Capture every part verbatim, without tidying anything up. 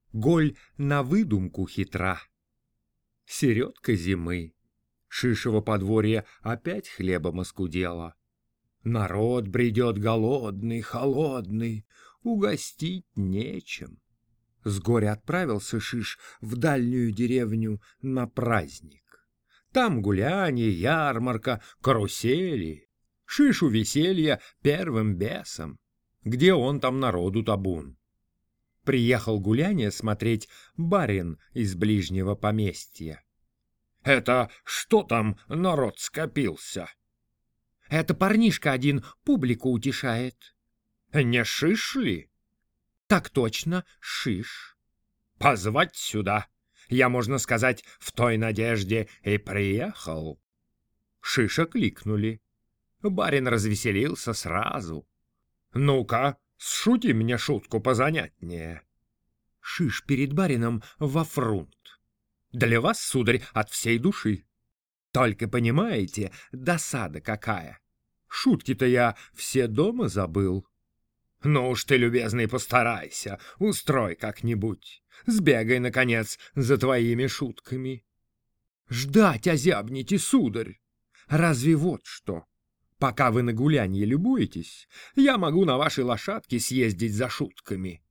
Голь на выдумку хитра. Середка зимы. Шишево подворье опять хлебом оскудело. Народ бредет голодный, холодный, угостить нечем. С горя отправился Шиш в дальнюю деревню на праздник. Там гулянье, ярмарка, карусели. Шишу веселья первым бесом. Где он, там народу табун. Приехал гулянье смотреть барин из ближнего поместья. — Это что там народ скопился? — Это парнишка один публику утешает. — Не Шиш ли? — Так точно, Шиш. — Позвать сюда. Я, можно сказать, в той надежде и приехал. Шиша кликнули. Барин развеселился сразу. — Ну-ка, сшути мне шутку позанятнее. Шиш перед барином во фрунт. — Для вас, сударь, от всей души. Только понимаете, досада какая. Шутки-то я все дома забыл. Ну уж ты, любезный, постарайся, устрой как-нибудь. Сбегай, наконец, за твоими шутками. Ждать озябните, сударь. Разве вот что? Пока вы на гулянье любуетесь, я могу на вашей лошадке съездить за шутками.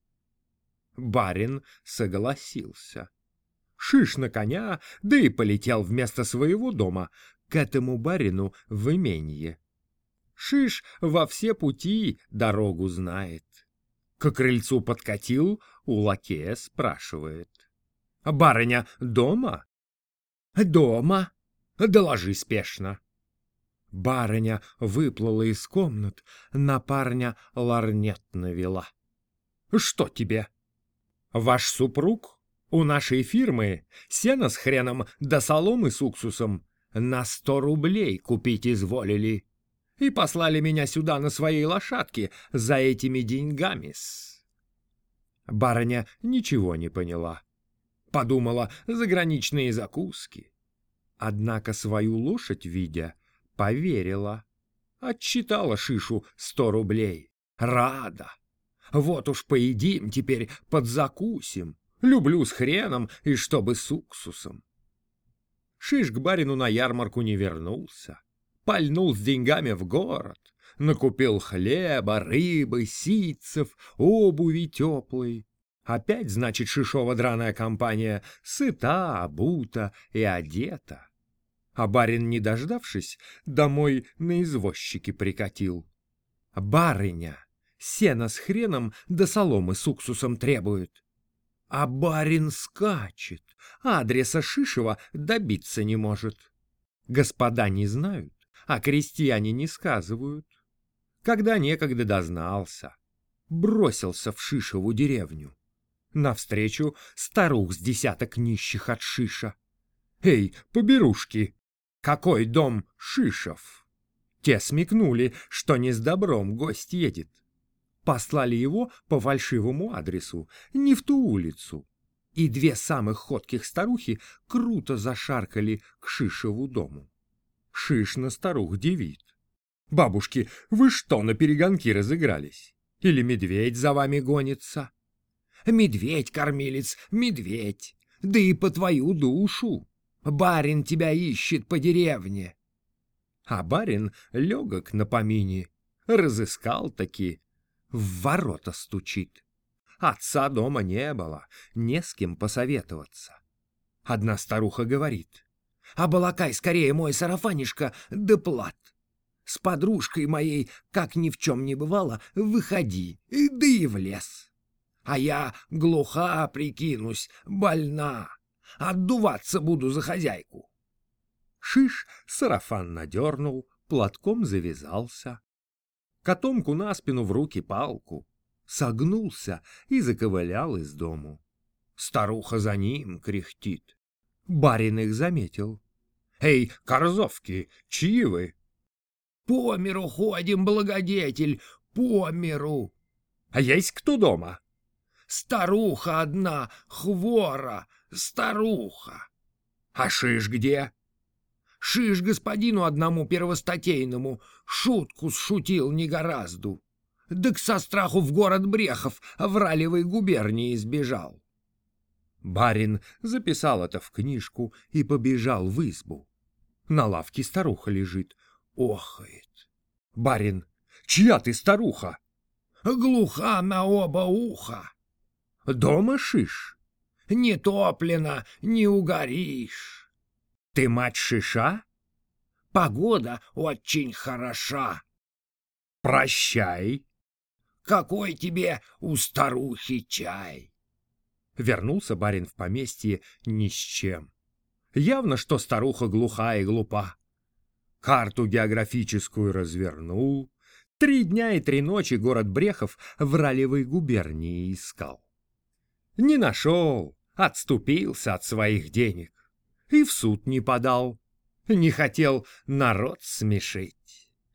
Барин согласился. Шиш на коня, да и полетел вместо своего дома к этому барину в именье. Шиш во все пути дорогу знает. К крыльцу подкатил, у лакея спрашивает. — Барыня дома? — Дома. Доложи спешно. Барыня выплыла из комнат, на парня ларнет навела. — Что тебе? — Ваш супруг у нашей фирмы сено с хреном да соломы с уксусом на сто рублей купить изволили и послали меня сюда на своей лошадке за этими деньгами-с. Барыня ничего не поняла. Подумала, заграничные закуски. Однако свою лошадь, видя, поверила. Отчитала Шишу сто рублей. Рада. Вот уж поедим теперь, подзакусим. Люблю с хреном и чтобы с уксусом. Шиш к барину на ярмарку не вернулся. Пальнул с деньгами в город. Накупил хлеба, рыбы, ситцев, обуви теплой. Опять, значит, Шишова драная компания сыта, обута и одета. А барин, не дождавшись, домой на извозчике прикатил. Барыня сено с хреном да соломы с уксусом требует. А барин скачет, адреса Шишева добиться не может. Господа не знают, а крестьяне не сказывают. Когда некогда дознался, бросился в Шишеву деревню. Навстречу старух с десяток нищих от Шиша. «Эй, поберушки, какой дом Шишев?» Те смекнули, что не с добром гость едет. Послали его по фальшивому адресу, не в ту улицу. И две самых ходких старухи круто зашаркали к Шишеву дому. Шиш на старух дивит. «Бабушки, вы что, на перегонки разыгрались? Или медведь за вами гонится?» «Медведь, кормилец, медведь, да и по твою душу. Барин тебя ищет по деревне». А барин легок на помине, разыскал-таки, в ворота стучит. Отца дома не было, не с кем посоветоваться. Одна старуха говорит: «Оболакай скорее мой сарафанишко да плат. С подружкой моей, как ни в чем не бывало, выходи, да и в лес. А я глуха прикинусь, больна, отдуваться буду за хозяйку». Шиш сарафан надернул, платком завязался. Котомку на спину, в руки палку. Согнулся и заковылял из дому. Старуха за ним кряхтит. Барин их заметил. «Эй, корзовки, чьи вы?» «По миру ходим, благодетель, по миру». «А есть кто дома?» «Старуха одна, хвора, старуха». «А Шиш где?» «Шиш господину одному первостатейному шутку сшутил негоразду. Дык со страху в город Брехов в Ралевой губернии сбежал». Барин записал это в книжку и побежал в избу. На лавке старуха лежит, охает. Барин: «Чья ты старуха?» Глуха на оба уха. «Дома шиш?» Не топлено, не угоришь. «Ты мать шиша?» Погода очень хороша. «Прощай!» Какой тебе у старухи чай?» Вернулся барин в поместье ни с чем. Явно, что старуха глуха и глупа. Карту географическую развернул. Три дня и три ночи город Брехов в Ралевой губернии искал. Не нашел, отступился от своих денег. И в суд не подал, не хотел народ смешить.